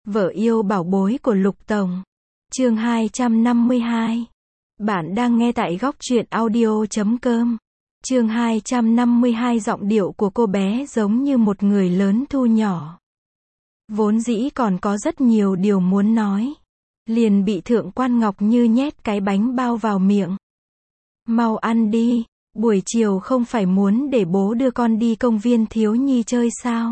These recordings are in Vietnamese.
Vợ yêu bảo bối của Lục Tổng. Chương 252. Bạn đang nghe tại góc truyện audio.com. Chương 252. Giọng điệu của cô bé giống như một người lớn thu nhỏ. Vốn dĩ còn có rất nhiều điều muốn nói. Liền bị Thượng Quan Ngọc Như nhét cái bánh bao vào miệng. Mau ăn đi, buổi chiều không phải muốn để bố đưa con đi công viên thiếu nhi chơi sao?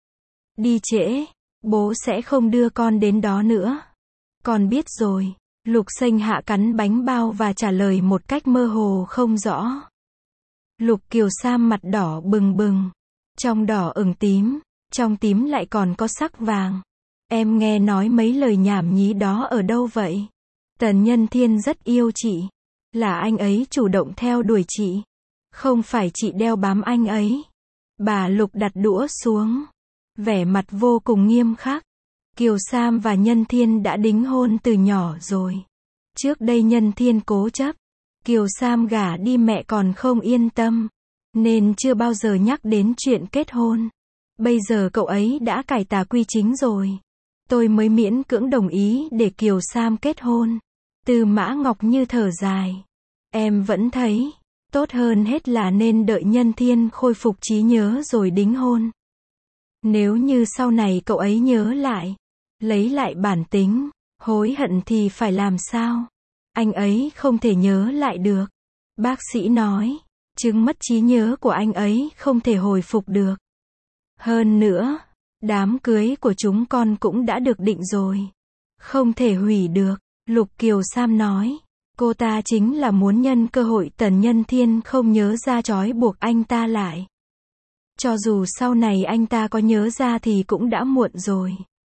Đi trễ, bố sẽ không đưa con đến đó nữa. Con biết rồi. Lục Xanh Hạ cắn bánh bao và trả lời một cách mơ hồ không rõ. Lục Kiều Sam mặt đỏ bừng bừng. Trong đỏ ửng tím, trong tím lại còn có sắc vàng. Em nghe nói mấy lời nhảm nhí đó ở đâu vậy? Tần Nhân Thiên rất yêu chị. Là anh ấy chủ động theo đuổi chị. Không phải chị đeo bám anh ấy. Bà Lục đặt đũa xuống. Vẻ mặt vô cùng nghiêm khắc. Kiều Sam và Nhân Thiên đã đính hôn từ nhỏ rồi. Trước đây Nhân Thiên cố chấp. Kiều Sam gả đi mẹ còn không yên tâm. Nên chưa bao giờ nhắc đến chuyện kết hôn. Bây giờ cậu ấy đã cải tà quy chính rồi. Tôi mới miễn cưỡng đồng ý để Kiều Sam kết hôn. Tư Mã Ngọc Như thở dài. Em vẫn thấy, tốt hơn hết là nên đợi Nhân Thiên khôi phục trí nhớ rồi đính hôn. Nếu như sau này cậu ấy nhớ lại, lấy lại bản tính, hối hận thì phải làm sao? Anh ấy không thể nhớ lại được. Bác sĩ nói, chứng mất trí nhớ của anh ấy không thể hồi phục được. Hơn nữa, đám cưới của chúng con cũng đã được định rồi. Không thể hủy được, Lục Kiều Sam nói. Cô ta chính là muốn nhân cơ hội Tần Nhân Thiên không nhớ ra trói buộc anh ta lại. Cho dù sau này anh ta có nhớ ra thì cũng đã muộn rồi.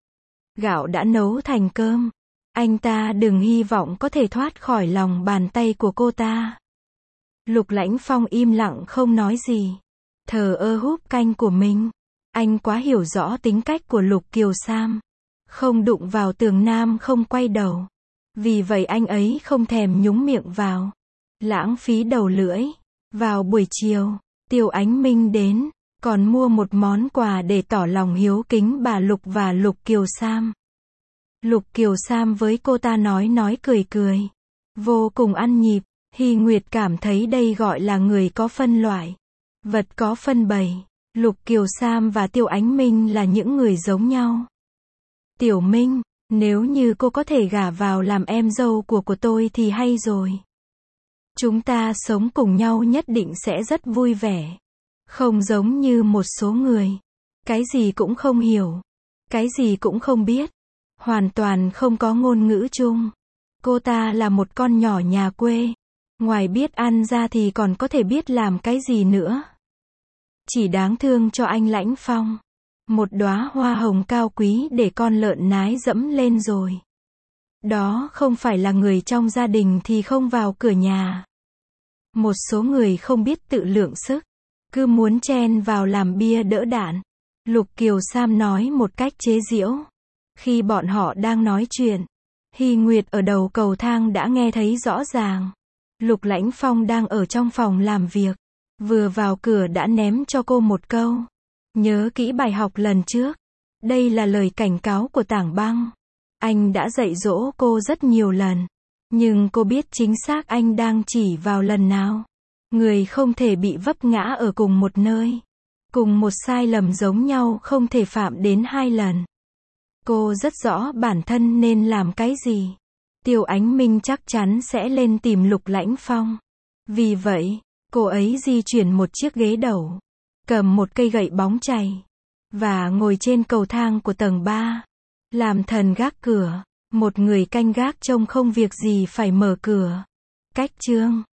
Gạo đã nấu thành cơm. Anh ta đừng hy vọng có thể thoát khỏi lòng bàn tay của cô ta. Lục Lãnh Phong im lặng không nói gì. Thờ ơ húp canh của mình. Anh quá hiểu rõ tính cách của Lục Kiều Sam. Không đụng vào tường nam không quay đầu. Vì vậy anh ấy không thèm nhúng miệng vào. Lãng phí đầu lưỡi. Vào buổi chiều, Tiêu Ánh Minh đến, còn mua một món quà để tỏ lòng hiếu kính bà Lục và Lục Kiều Sam. Lục Kiều Sam với cô ta nói cười cười. Vô cùng ăn nhịp. Hy Nguyệt cảm thấy đây gọi là người có phân loại. Vật có phân bày. Lục Kiều Sam và Tiêu Ánh Minh là những người giống nhau. Tiểu Minh, nếu như cô có thể gả vào làm em dâu của tôi thì hay rồi. Chúng ta sống cùng nhau nhất định sẽ rất vui vẻ. Không giống như một số người. Cái gì cũng không hiểu. Cái gì cũng không biết. Hoàn toàn không có ngôn ngữ chung. Cô ta là một con nhỏ nhà quê. Ngoài biết ăn ra thì còn có thể biết làm cái gì nữa. Chỉ đáng thương cho anh Lãnh Phong. Một đóa hoa hồng cao quý để con lợn nái dẫm lên rồi. Đó không phải là người trong gia đình thì không vào cửa nhà. Một số người không biết tự lượng sức. Cứ muốn chen vào làm bia đỡ đạn. Lục Kiều Sam nói một cách chế giễu. Khi bọn họ đang nói chuyện, Hy Nguyệt ở đầu cầu thang đã nghe thấy rõ ràng. Lục Lãnh Phong đang ở trong phòng làm việc. Vừa vào cửa đã ném cho cô một câu. Nhớ kỹ bài học lần trước. Đây là lời cảnh cáo của Tảng Băng. Anh đã dạy dỗ cô rất nhiều lần. Nhưng cô biết chính xác anh đang chỉ vào lần nào. Người không thể bị vấp ngã ở cùng một nơi. Cùng một sai lầm giống nhau không thể phạm đến hai lần. Cô rất rõ bản thân nên làm cái gì. Tiêu Ánh Minh chắc chắn sẽ lên tìm Lục Lãnh Phong. Vì vậy, cô ấy di chuyển một chiếc ghế đầu. Cầm một cây gậy bóng chày. Và ngồi trên cầu thang của tầng 3. Làm thần gác cửa. Một người canh gác trông không việc gì phải mở cửa. Cách chương